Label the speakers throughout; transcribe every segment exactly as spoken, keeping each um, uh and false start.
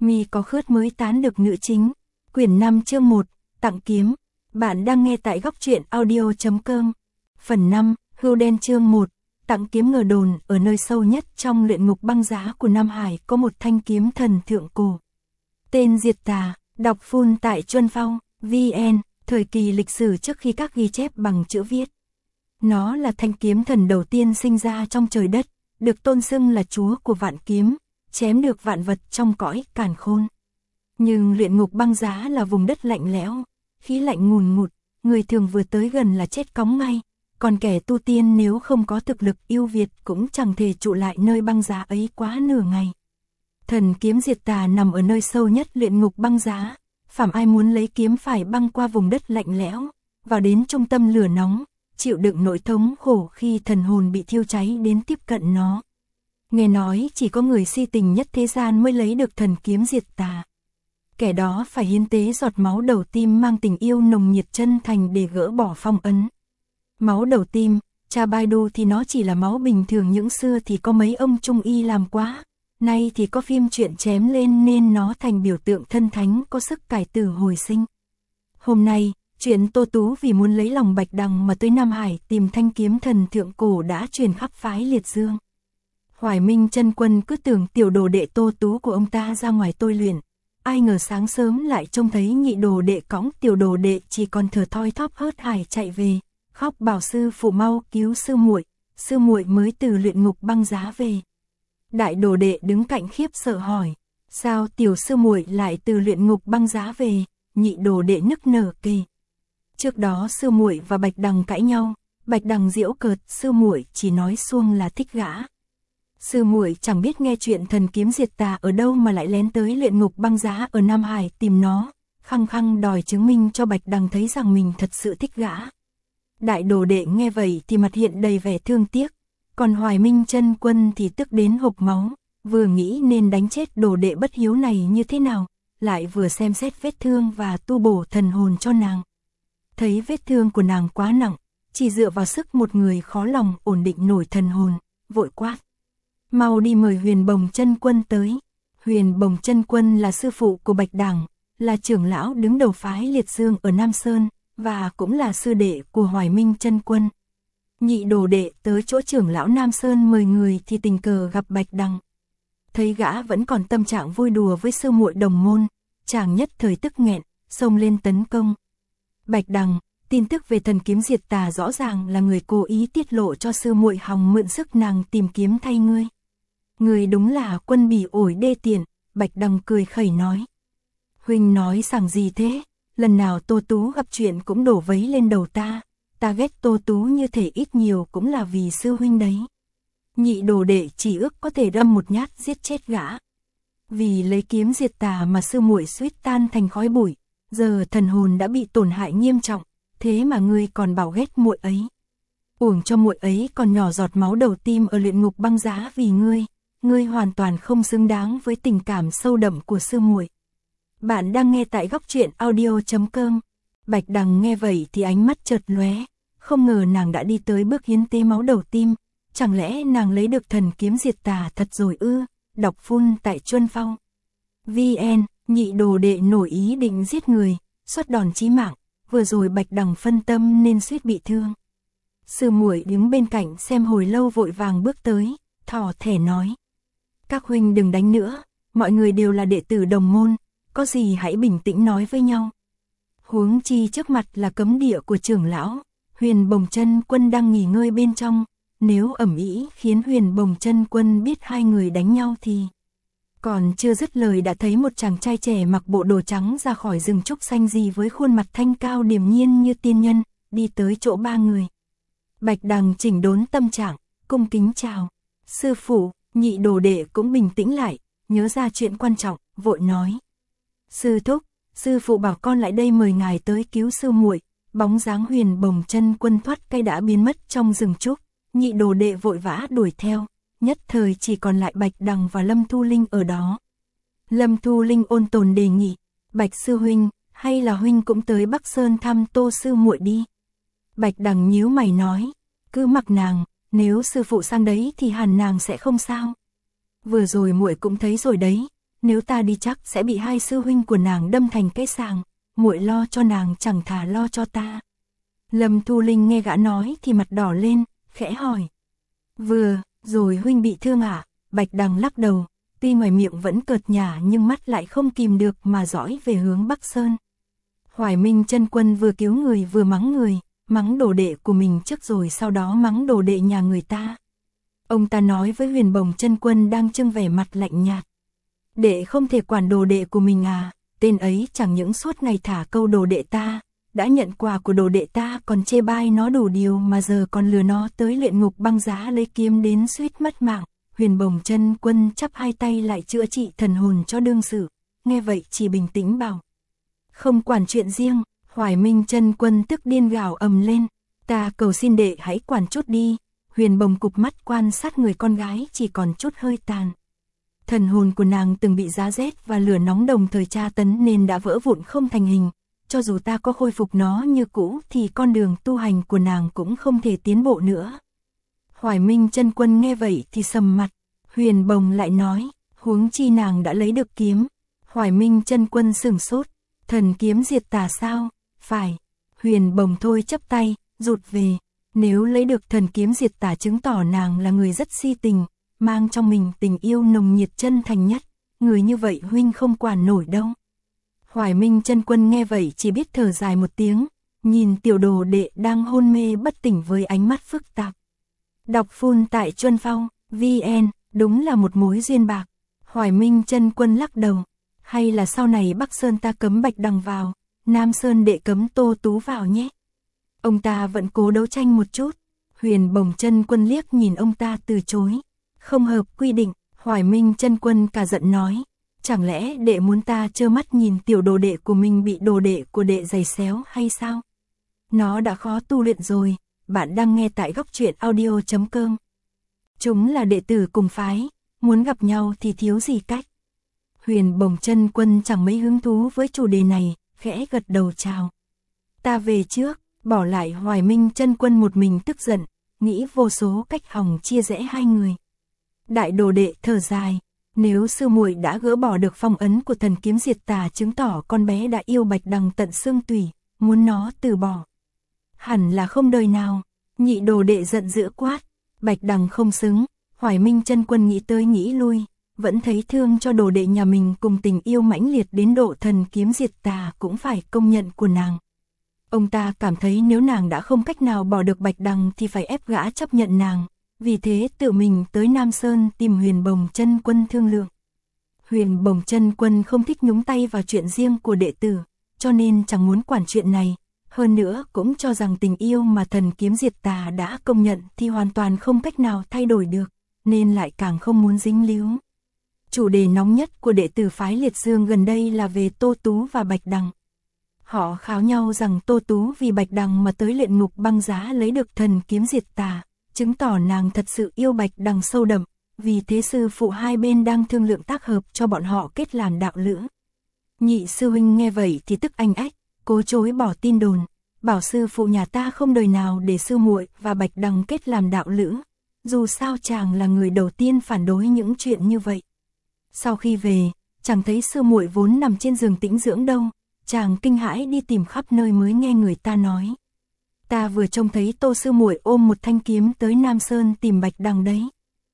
Speaker 1: Mi có khướt mới tán được nữ chính. Quyển năm chương một, tặng kiếm. Bạn đang nghe tại góc truyện audio chấm com. Phần năm, Hưu Đen chương một, tặng kiếm. Ngờ đồn ở nơi sâu nhất trong luyện ngục băng giá của Nam Hải có một thanh kiếm thần thượng cổ. Tên Diệt Tà, đọc full tại Chuân Phong, vê en, thời kỳ lịch sử trước khi các ghi chép bằng chữ viết. Nó là thanh kiếm thần đầu tiên sinh ra trong trời đất, được tôn xưng là chúa của vạn kiếm, chém được vạn vật trong cõi càn khôn. Nhưng luyện ngục băng giá là vùng đất lạnh lẽo, khí lạnh ngùn ngụt, người thường vừa tới gần là chết cóng ngay, còn kẻ tu tiên nếu không có thực lực yêu việt cũng chẳng thể trụ lại nơi băng giá ấy quá nửa ngày. Thần kiếm Diệt Tà nằm ở nơi sâu nhất luyện ngục băng giá, phàm ai muốn lấy kiếm phải băng qua vùng đất lạnh lẽo, vào đến trung tâm lửa nóng, chịu đựng nỗi thống khổ khi thần hồn bị thiêu cháy đến tiếp cận nó. Nghe nói chỉ có người si tình nhất thế gian mới lấy được thần kiếm Diệt Tà. Kẻ đó phải hiến tế giọt máu đầu tim mang tình yêu nồng nhiệt chân thành để gỡ bỏ phong ấn. Máu đầu tim, cha Baidu thì nó chỉ là máu bình thường, những xưa thì có mấy ông trung y làm quá, nay thì có phim truyện chém lên nên nó thành biểu tượng thân thánh có sức cải tử hồi sinh. Hôm nay, chuyện Tô Tú vì muốn lấy lòng Bạch Đằng mà tới Nam Hải tìm thanh kiếm thần thượng cổ đã truyền khắp phái Liệt Dương. Hoài Minh Chân Quân cứ tưởng tiểu đồ đệ Tô Tú của ông ta ra ngoài tôi luyện, ai ngờ sáng sớm lại trông thấy nhị đồ đệ cõng tiểu đồ đệ chỉ còn thở thoi thóp hớt hải chạy về, khóc bảo sư phụ mau cứu sư muội, sư muội mới từ luyện ngục băng giá về. Đại đồ đệ đứng cạnh khiếp sợ hỏi, sao tiểu sư muội lại từ luyện ngục băng giá về? Nhị đồ đệ nức nở kể. Trước đó sư muội và Bạch Đằng cãi nhau, Bạch Đằng giễu cợt, sư muội chỉ nói suông là thích gã. Sư muội chẳng biết nghe chuyện thần kiếm Diệt Tà ở đâu mà lại lén tới luyện ngục băng giá ở Nam Hải tìm nó, khăng khăng đòi chứng minh cho Bạch Đằng thấy rằng mình thật sự thích gã. Đại đồ đệ nghe vậy thì mặt hiện đầy vẻ thương tiếc, còn Hoài Minh Chân Quân thì tức đến hộc máu, vừa nghĩ nên đánh chết đồ đệ bất hiếu này như thế nào, lại vừa xem xét vết thương và tu bổ thần hồn cho nàng. Thấy vết thương của nàng quá nặng, chỉ dựa vào sức một người khó lòng ổn định nổi thần hồn, vội quát: mau đi mời Huyền Bồng Chân Quân tới. Huyền Bồng Chân Quân là sư phụ của Bạch Đằng, là trưởng lão đứng đầu phái Liệt Dương ở Nam Sơn, và cũng là sư đệ của Hoài Minh Chân Quân. Nhị đồ đệ tới chỗ trưởng lão Nam Sơn mời người thì tình cờ gặp Bạch Đằng. Thấy gã vẫn còn tâm trạng vui đùa với sư muội đồng môn, chàng nhất thời tức nghẹn, xông lên tấn công. Bạch Đằng, tin tức về thần kiếm Diệt Tà rõ ràng là người cố ý tiết lộ cho sư muội hòng mượn sức nàng tìm kiếm thay ngươi. Người đúng là quân bỉ ổi đê tiện. Bạch Đằng cười khẩy nói. Huynh nói sảng gì thế? Lần nào Tô Tú gặp chuyện cũng đổ vấy lên đầu ta. Ta ghét Tô Tú như thể ít nhiều cũng là vì sư huynh đấy. Nhị đồ đệ chỉ ước có thể đâm một nhát giết chết gã. Vì lấy kiếm Diệt Tà mà sư muội suýt tan thành khói bụi. Giờ thần hồn đã bị tổn hại nghiêm trọng, thế mà ngươi còn bảo ghét muội ấy. Uổng cho muội ấy còn nhỏ giọt máu đầu tim ở luyện ngục băng giá vì ngươi. Ngươi hoàn toàn không xứng đáng với tình cảm sâu đậm của sư muội. Bạn đang nghe tại góc truyện audio chấm com. Bạch Đằng nghe vậy thì ánh mắt chợt lóe, không ngờ nàng đã đi tới bước hiến tế máu đầu tim, chẳng lẽ nàng lấy được thần kiếm Diệt Tà thật rồi ư? Đọc full tại Chuân Phong, vê en. Nhị đồ đệ nổi ý định giết người, xuất đòn chí mạng, vừa rồi Bạch Đằng phân tâm nên suýt bị thương. Sư muội đứng bên cạnh xem hồi lâu vội vàng bước tới, thỏ thẻ nói: các huynh đừng đánh nữa, mọi người đều là đệ tử đồng môn, có gì hãy bình tĩnh nói với nhau. Huống chi trước mặt là cấm địa của trưởng lão, Huyền Bồng Chân Quân đang nghỉ ngơi bên trong, nếu ầm ĩ khiến Huyền Bồng Chân Quân biết hai người đánh nhau thì... Còn chưa dứt lời đã thấy một chàng trai trẻ mặc bộ đồ trắng ra khỏi rừng trúc xanh gì với khuôn mặt thanh cao điềm nhiên như tiên nhân, đi tới chỗ ba người. Bạch Đằng chỉnh đốn tâm trạng, cung kính chào. Sư phụ. Nhị đồ đệ cũng bình tĩnh lại, nhớ ra chuyện quan trọng, vội nói: sư thúc, sư phụ bảo con lại đây mời ngài tới cứu sư muội. Bóng dáng Huyền Bồng Chân Quân thoát cây đã biến mất trong rừng trúc, nhị đồ đệ vội vã đuổi theo, nhất thời chỉ còn lại Bạch Đằng và Lâm Thu Linh ở đó. Lâm Thu Linh ôn tồn đề nghị: Bạch sư huynh, hay là huynh cũng tới Bắc Sơn thăm Tô sư muội đi. Bạch Đằng nhíu mày nói: cứ mặc nàng, nếu sư phụ sang đấy thì hẳn nàng sẽ không sao. Vừa rồi muội cũng thấy rồi đấy, nếu ta đi chắc sẽ bị hai sư huynh của nàng đâm thành cái sàng, muội lo cho nàng chẳng thà lo cho ta. Lâm Thu Linh nghe gã nói thì mặt đỏ lên, khẽ hỏi. Vừa, rồi huynh bị thương à? Bạch Đằng lắc đầu, tuy ngoài miệng vẫn cợt nhả nhưng mắt lại không kìm được mà dõi về hướng Bắc Sơn. Hoài Minh Chân Quân vừa cứu người vừa mắng người, mắng đồ đệ của mình trước rồi sau đó mắng đồ đệ nhà người ta. Ông ta nói với Huyền Bồng Chân Quân đang trưng vẻ mặt lạnh nhạt. Đệ không thể quản đồ đệ của mình à, tên ấy chẳng những suốt ngày thả câu đồ đệ ta, đã nhận quà của đồ đệ ta còn chê bai nó đủ điều mà giờ còn lừa nó tới luyện ngục băng giá lấy kiếm đến suýt mất mạng. Huyền Bồng Chân Quân chắp hai tay lại chữa trị thần hồn cho đương sự, nghe vậy chỉ bình tĩnh bảo. Không quản chuyện riêng. Hoài Minh Chân Quân tức điên gào ầm lên, ta cầu xin đệ hãy quản chút đi. Huyền Bồng cụp mắt quan sát người con gái chỉ còn chút hơi tàn. Thần hồn của nàng từng bị giá rét và lửa nóng đồng thời tra tấn nên đã vỡ vụn không thành hình, cho dù ta có khôi phục nó như cũ thì con đường tu hành của nàng cũng không thể tiến bộ nữa. Hoài Minh Chân Quân nghe vậy thì sầm mặt, Huyền Bồng lại nói, huống chi nàng đã lấy được kiếm. Hoài Minh Chân Quân sửng sốt, thần kiếm diệt tà sao? Phải. Huyền Bồng thôi chấp tay, rụt về. Nếu lấy được thần kiếm diệt tà chứng tỏ nàng là người rất si tình, mang trong mình tình yêu nồng nhiệt chân thành nhất. Người như vậy huynh không quản nổi đâu. Hoài Minh Chân Quân nghe vậy chỉ biết thở dài một tiếng, nhìn tiểu đồ đệ đang hôn mê bất tỉnh với ánh mắt phức tạp. Đọc full tại Chuân Phong, vê en, đúng là một mối duyên bạc. Hoài Minh Chân Quân lắc đầu, hay là sau này Bắc Sơn ta cấm Bạch Đằng vào, Nam Sơn đệ cấm Tô Tú vào nhé. Ông ta vẫn cố đấu tranh một chút. Huyền Bồng Chân Quân liếc nhìn ông ta từ chối. Không hợp quy định. Hoài Minh Chân Quân cả giận nói, chẳng lẽ đệ muốn ta trơ mắt nhìn tiểu đồ đệ của mình bị đồ đệ của đệ giày xéo hay sao? Nó đã khó tu luyện rồi. Bạn đang nghe tại góc truyện audio chấm com. Chúng là đệ tử cùng phái, muốn gặp nhau thì thiếu gì cách. Huyền Bồng Chân Quân chẳng mấy hứng thú với chủ đề này, khẽ gật đầu chào. Ta về trước, bỏ lại Hoài Minh Chân Quân một mình tức giận, nghĩ vô số cách hòng chia rẽ hai người. Đại đồ đệ thở dài, nếu sư muội đã gỡ bỏ được phong ấn của thần kiếm diệt tà chứng tỏ con bé đã yêu Bạch Đằng tận xương tủy, muốn nó từ bỏ. Hẳn là không đời nào. Nhị đồ đệ giận dữ quát, Bạch Đằng không xứng. Hoài Minh Chân Quân nghĩ tới nghĩ lui, vẫn thấy thương cho đồ đệ nhà mình cùng tình yêu mãnh liệt đến độ thần kiếm diệt tà cũng phải công nhận của nàng. Ông ta cảm thấy nếu nàng đã không cách nào bỏ được Bạch Đằng thì phải ép gã chấp nhận nàng, vì thế tự mình tới Nam Sơn tìm Huyền Bồng Chân Quân thương lượng. Huyền Bồng Chân Quân không thích nhúng tay vào chuyện riêng của đệ tử, cho nên chẳng muốn quản chuyện này, hơn nữa cũng cho rằng tình yêu mà thần kiếm diệt tà đã công nhận thì hoàn toàn không cách nào thay đổi được, nên lại càng không muốn dính líu. Chủ đề nóng nhất của đệ tử phái Liệt Dương gần đây là về Tô Tú và Bạch Đằng. Họ kháo nhau rằng Tô Tú vì Bạch Đằng mà tới luyện ngục băng giá lấy được thần kiếm diệt tà, chứng tỏ nàng thật sự yêu Bạch Đằng sâu đậm, vì thế sư phụ hai bên đang thương lượng tác hợp cho bọn họ kết làm đạo lữ. Nhị sư huynh nghe vậy thì tức anh ách, cố chối bỏ tin đồn, bảo sư phụ nhà ta không đời nào để sư muội và Bạch Đằng kết làm đạo lữ, dù sao chàng là người đầu tiên phản đối những chuyện như vậy. Sau khi về, chàng thấy sư muội vốn nằm trên giường tĩnh dưỡng đâu, chàng kinh hãi đi tìm khắp nơi mới nghe người ta nói. Ta vừa trông thấy Tô sư muội ôm một thanh kiếm tới Nam Sơn tìm Bạch Đằng đấy.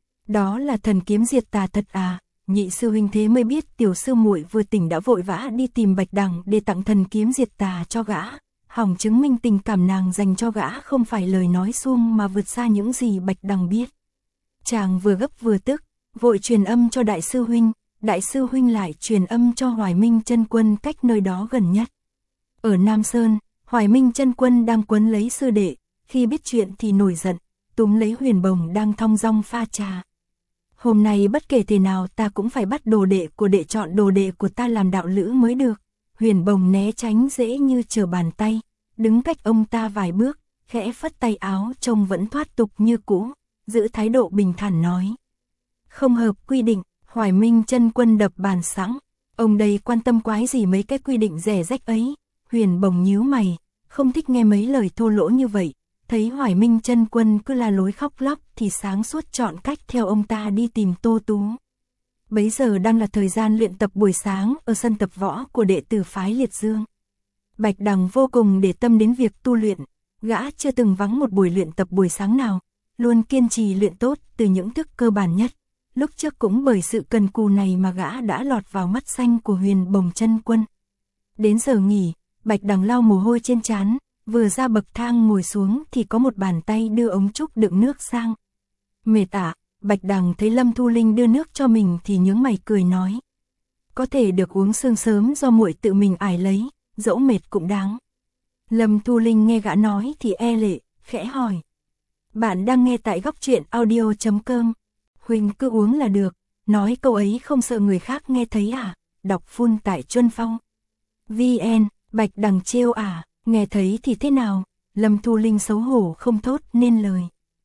Speaker 1: Đó là thần kiếm diệt tà thật à? Nhị sư huynh thế mới biết tiểu sư muội vừa tỉnh đã vội vã đi tìm Bạch Đằng để tặng thần kiếm diệt tà cho gã, hòng chứng minh tình cảm nàng dành cho gã không phải lời nói suông mà vượt xa những gì Bạch Đằng biết. Chàng vừa gấp vừa tức, vội truyền âm cho đại sư huynh, đại sư huynh lại truyền âm cho Hoài Minh Chân Quân cách nơi đó gần nhất. Ở Nam Sơn, Hoài Minh Chân Quân đang quấn lấy sư đệ, khi biết chuyện thì nổi giận, túm lấy Huyền Bồng đang thong dong pha trà. Hôm nay bất kể thế nào ta cũng phải bắt đồ đệ của đệ chọn đồ đệ của ta làm đạo lữ mới được. Huyền Bồng né tránh dễ như trở bàn tay, đứng cách ông ta vài bước, khẽ phất tay áo trông vẫn thoát tục như cũ, giữ thái độ bình thản nói. Không hợp quy định. Hoài Minh Chân Quân đập bàn sẵn, ông đây quan tâm quái gì mấy cái quy định rẻ rách ấy. Huyền Bồng nhíu mày, không thích nghe mấy lời thô lỗ như vậy, thấy Hoài Minh Chân Quân cứ la lối khóc lóc thì sáng suốt chọn cách theo ông ta đi tìm Tô Tú. Bấy giờ đang là thời gian luyện tập buổi sáng ở sân tập võ của đệ tử phái Liệt Dương. Bạch Đằng vô cùng để tâm đến việc tu luyện, gã chưa từng vắng một buổi luyện tập buổi sáng nào, luôn kiên trì luyện tốt từ những thức cơ bản nhất. Lúc trước cũng bởi sự cần cù này mà gã đã lọt vào mắt xanh của Huyền Bồng Chân Quân. Đến giờ nghỉ, Bạch Đằng lau mồ hôi trên trán, vừa ra bậc thang ngồi xuống thì có một bàn tay đưa ống trúc đựng nước sang. Mệt ạ, Bạch Đằng thấy Lâm Thu Linh đưa nước cho mình thì nhướng mày cười nói. Có thể được uống sương sớm do muội tự mình ải lấy, dẫu mệt cũng đáng. Lâm Thu Linh nghe gã nói thì e lệ, khẽ hỏi. Bạn đang nghe tại góc truyện audio chấm com. Huỳnh cứ uống là được, nói câu ấy không sợ người khác nghe thấy à, đọc full tại Chuân Phong. vê en, Bạch Đằng trêu à, nghe thấy thì thế nào, Lâm Thu Linh xấu hổ không thốt nên lời.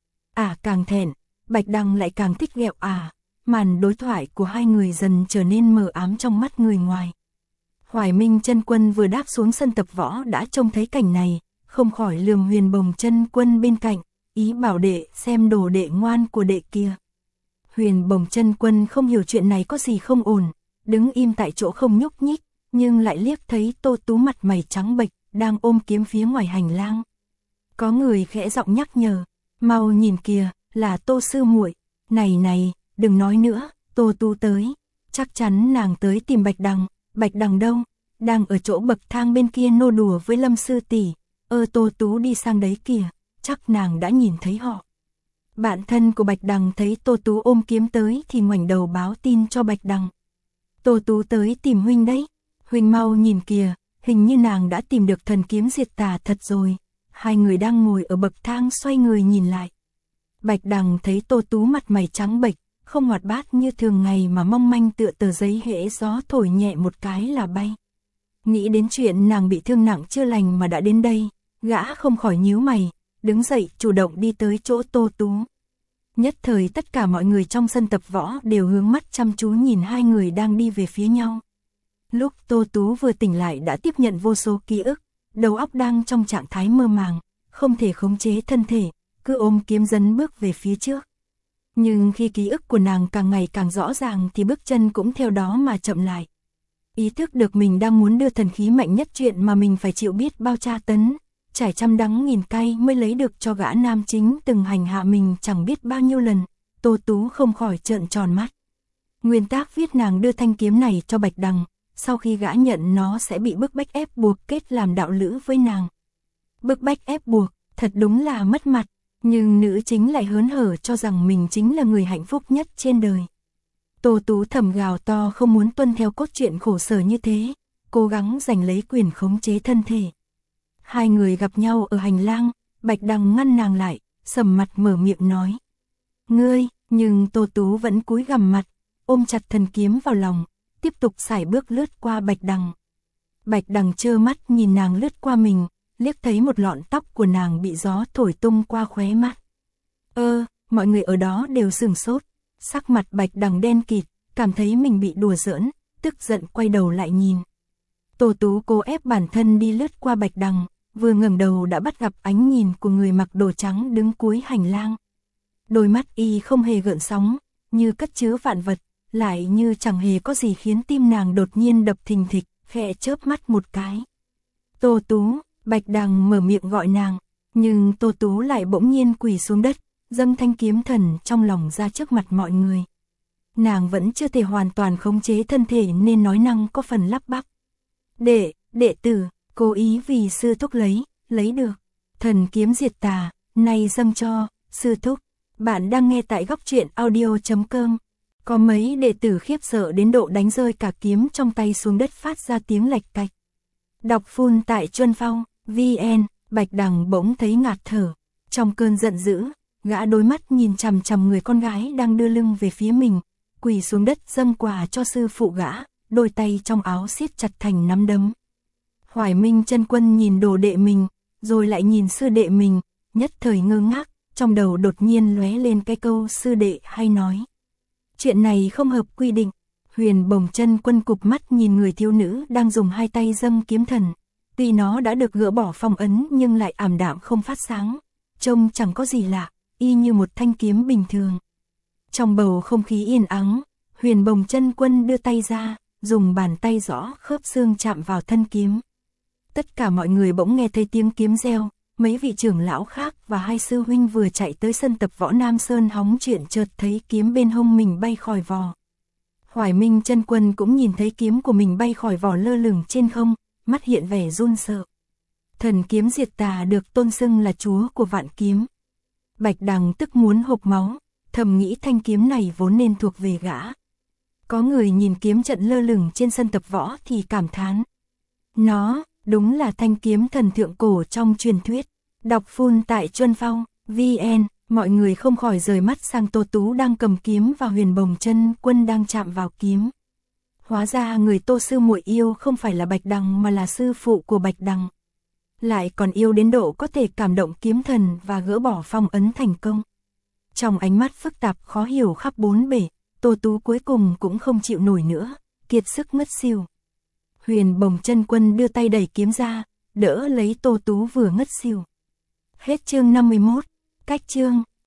Speaker 1: À càng thẹn, Bạch Đằng lại càng thích ghẹo à, màn đối thoại của hai người dần trở nên mờ ám trong mắt người ngoài. Hoài Minh Chân Quân vừa đáp xuống sân tập võ đã trông thấy cảnh này, không khỏi lườm Huyền Bồng Chân Quân bên cạnh, ý bảo đệ xem đồ đệ ngoan của đệ kia. Huyền Bồng Chân Quân không hiểu chuyện này có gì không ổn, đứng im tại chỗ không nhúc nhích, nhưng lại liếc thấy Tô Tú mặt mày trắng bệch, đang ôm kiếm phía ngoài hành lang. Có người khẽ giọng nhắc nhở, mau nhìn kìa, là Tô sư muội. Này này, đừng nói nữa, Tô Tú tới, chắc chắn nàng tới tìm Bạch Đằng. Bạch Đằng đâu? Đang ở chỗ bậc thang bên kia nô đùa với Lâm sư tỷ. Ơ Tô Tú đi sang đấy kìa, chắc nàng đã nhìn thấy họ. Bạn thân của Bạch Đằng thấy Tô Tú ôm kiếm tới thì ngoảnh đầu báo tin cho Bạch Đằng. Tô Tú tới tìm huynh đấy, huynh mau nhìn kìa, hình như nàng đã tìm được thần kiếm diệt tà thật rồi. Hai người đang ngồi ở bậc thang xoay người nhìn lại. Bạch Đằng thấy Tô Tú mặt mày trắng bệch, không hoạt bát như thường ngày mà mong manh tựa tờ giấy hễ gió thổi nhẹ một cái là bay. Nghĩ đến chuyện nàng bị thương nặng chưa lành mà đã đến đây, gã không khỏi nhíu mày, đứng dậy chủ động đi tới chỗ Tô Tú. Nhất thời tất cả mọi người trong sân tập võ đều hướng mắt chăm chú nhìn hai người đang đi về phía nhau. Lúc Tô Tú vừa tỉnh lại đã tiếp nhận vô số ký ức, đầu óc đang trong trạng thái mơ màng, không thể khống chế thân thể, cứ ôm kiếm dấn bước về phía trước. Nhưng khi ký ức của nàng càng ngày càng rõ ràng thì bước chân cũng theo đó mà chậm lại. Ý thức được mình đang muốn đưa thần khí mạnh nhất chuyện mà mình phải chịu biết bao tra tấn, trải trăm đắng nghìn cay mới lấy được cho gã nam chính từng hành hạ mình chẳng biết bao nhiêu lần, Tô Tú không khỏi trợn tròn mắt. Nguyên tác viết nàng đưa thanh kiếm này cho Bạch Đằng, sau khi gã nhận nó sẽ bị bức bách ép buộc kết làm đạo lữ với nàng. Bức bách ép buộc, thật đúng là mất mặt. Nhưng nữ chính lại hớn hở cho rằng mình chính là người hạnh phúc nhất trên đời. Tô Tú thầm gào to không muốn tuân theo cốt truyện khổ sở như thế, cố gắng giành lấy quyền khống chế thân thể. Hai người gặp nhau ở hành lang, Bạch Đằng ngăn nàng lại, sầm mặt mở miệng nói. Ngươi, nhưng Tô Tú vẫn cúi gằm mặt, ôm chặt thần kiếm vào lòng, tiếp tục sải bước lướt qua Bạch Đằng. Bạch Đằng trơ mắt nhìn nàng lướt qua mình, liếc thấy một lọn tóc của nàng bị gió thổi tung qua khóe mắt. Ơ, mọi người ở đó đều sửng sốt, sắc mặt Bạch Đằng đen kịt, cảm thấy mình bị đùa giỡn, tức giận quay đầu lại nhìn. Tô Tú cố ép bản thân đi lướt qua Bạch Đằng, vừa ngẩng đầu đã bắt gặp ánh nhìn của người mặc đồ trắng đứng cuối hành lang. Đôi mắt y không hề gợn sóng, như cất chứa vạn vật, lại như chẳng hề có gì khiến tim nàng đột nhiên đập thình thịch, khẽ chớp mắt một cái. Tô Tú, Bạch Đằng mở miệng gọi nàng, nhưng Tô Tú lại bỗng nhiên quỳ xuống đất, dâng thanh kiếm thần trong lòng ra trước mặt mọi người. Nàng vẫn chưa thể hoàn toàn khống chế thân thể nên nói năng có phần lắp bắp. Đệ, đệ tử, cố ý vì sư thúc lấy, lấy được. Thần kiếm diệt tà, nay dâng cho, sư thúc. Bạn đang nghe tại góc truyện audio chấm com. Có mấy đệ tử khiếp sợ đến độ đánh rơi cả kiếm trong tay xuống đất phát ra tiếng lạch cạch. Đọc full tại Chuân Phong, vê en, Bạch Đằng bỗng thấy ngạt thở. Trong cơn giận dữ, gã đôi mắt nhìn chằm chằm người con gái đang đưa lưng về phía mình, quỳ xuống đất dâng quà cho sư phụ gã, đôi tay trong áo siết chặt thành nắm đấm. Hoài Minh Chân Quân nhìn đồ đệ mình, rồi lại nhìn sư đệ mình, nhất thời ngơ ngác, trong đầu đột nhiên lóe lên cái câu sư đệ hay nói. Chuyện này không hợp quy định. Huyền Bồng Chân Quân cụp mắt nhìn người thiếu nữ đang dùng hai tay dâng kiếm thần. Tuy nó đã được gỡ bỏ phong ấn nhưng lại ảm đạm không phát sáng, trông chẳng có gì lạ, y như một thanh kiếm bình thường. Trong bầu không khí yên ắng, Huyền Bồng Chân Quân đưa tay ra, dùng bàn tay rõ khớp xương chạm vào thân kiếm. Tất cả mọi người bỗng nghe thấy tiếng kiếm reo, mấy vị trưởng lão khác và hai sư huynh vừa chạy tới sân tập võ Nam Sơn hóng chuyện chợt thấy kiếm bên hông mình bay khỏi vỏ. Hoài Minh Chân Quân cũng nhìn thấy kiếm của mình bay khỏi vỏ lơ lửng trên không, mắt hiện vẻ run sợ. Thần kiếm diệt tà được tôn xưng là chúa của vạn kiếm. Bạch Đằng tức muốn hộc máu, thầm nghĩ thanh kiếm này vốn nên thuộc về gã. Có người nhìn kiếm trận lơ lửng trên sân tập võ thì cảm thán. Nó, đúng là thanh kiếm thần thượng cổ trong truyền thuyết. Đọc full tại Chuân Phong, vn, mọi người không khỏi rời mắt sang Tô Tú đang cầm kiếm và Huyền Bồng Chân Quân đang chạm vào kiếm. Hóa ra người Tô sư muội yêu không phải là Bạch Đằng mà là sư phụ của Bạch Đằng. Lại còn yêu đến độ có thể cảm động kiếm thần và gỡ bỏ phong ấn thành công. Trong ánh mắt phức tạp khó hiểu khắp bốn bể, Tô Tú cuối cùng cũng không chịu nổi nữa, kiệt sức ngất xỉu. Huyền Bồng Chân Quân đưa tay đẩy kiếm ra, đỡ lấy Tô Tú vừa ngất xỉu. Hết chương năm mươi mốt, cách chương.